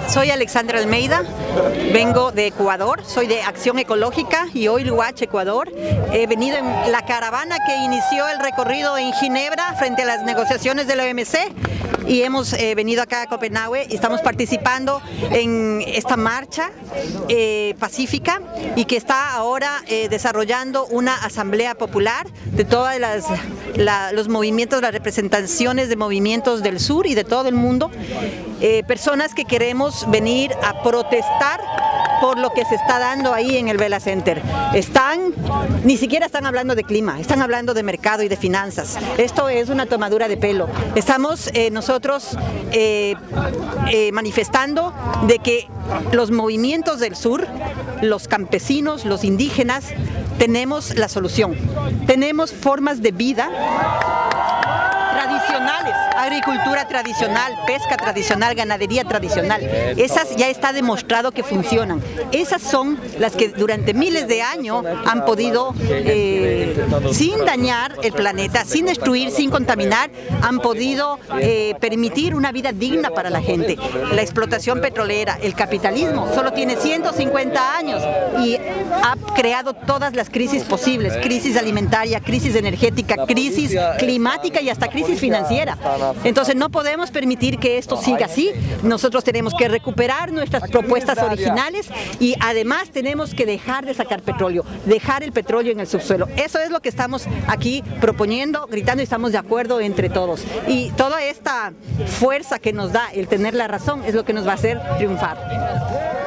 Soy Alexandra Almeida, vengo de Ecuador, soy de Acción Ecológica y hoy Luach, Ecuador. He venido en la caravana que inició el recorrido en Ginebra frente a las negociaciones de la OMC y hemos venido acá a Copenhague y estamos participando en esta marcha pacífica y que está ahora desarrollando una asamblea popular de todos los movimientos, las representaciones de movimientos del sur y de todo el mundo, personas que queremos venir a protestar por lo que se está dando ahí en el Vela Center. Ni siquiera están hablando de clima, están hablando de mercado y de finanzas. Esto es una tomadura de pelo. Estamos nosotros manifestando de que los movimientos del sur, los campesinos, los indígenas, tenemos la solución. Tenemos formas de vida tradicionales, agricultura tradicional, pesca tradicional, ganadería tradicional. Esas ya está demostrado que funcionan. Esas son las que durante miles de años han podido, sin dañar el planeta, sin destruir, sin contaminar, han podido permitir una vida digna para la gente. La explotación petrolera, el capitalismo, solo tiene 150 años y ha creado todas las crisis posibles, crisis alimentaria, crisis energética, crisis climática y hasta crisis financiera. Entonces no podemos permitir que esto siga así. Nosotros tenemos que recuperar nuestras propuestas originales y además tenemos que dejar de sacar petróleo, dejar el petróleo en el subsuelo. Eso es lo que estamos aquí proponiendo, gritando y estamos de acuerdo entre todos. Y toda esta fuerza que nos da el tener la razón es lo que nos va a hacer triunfar.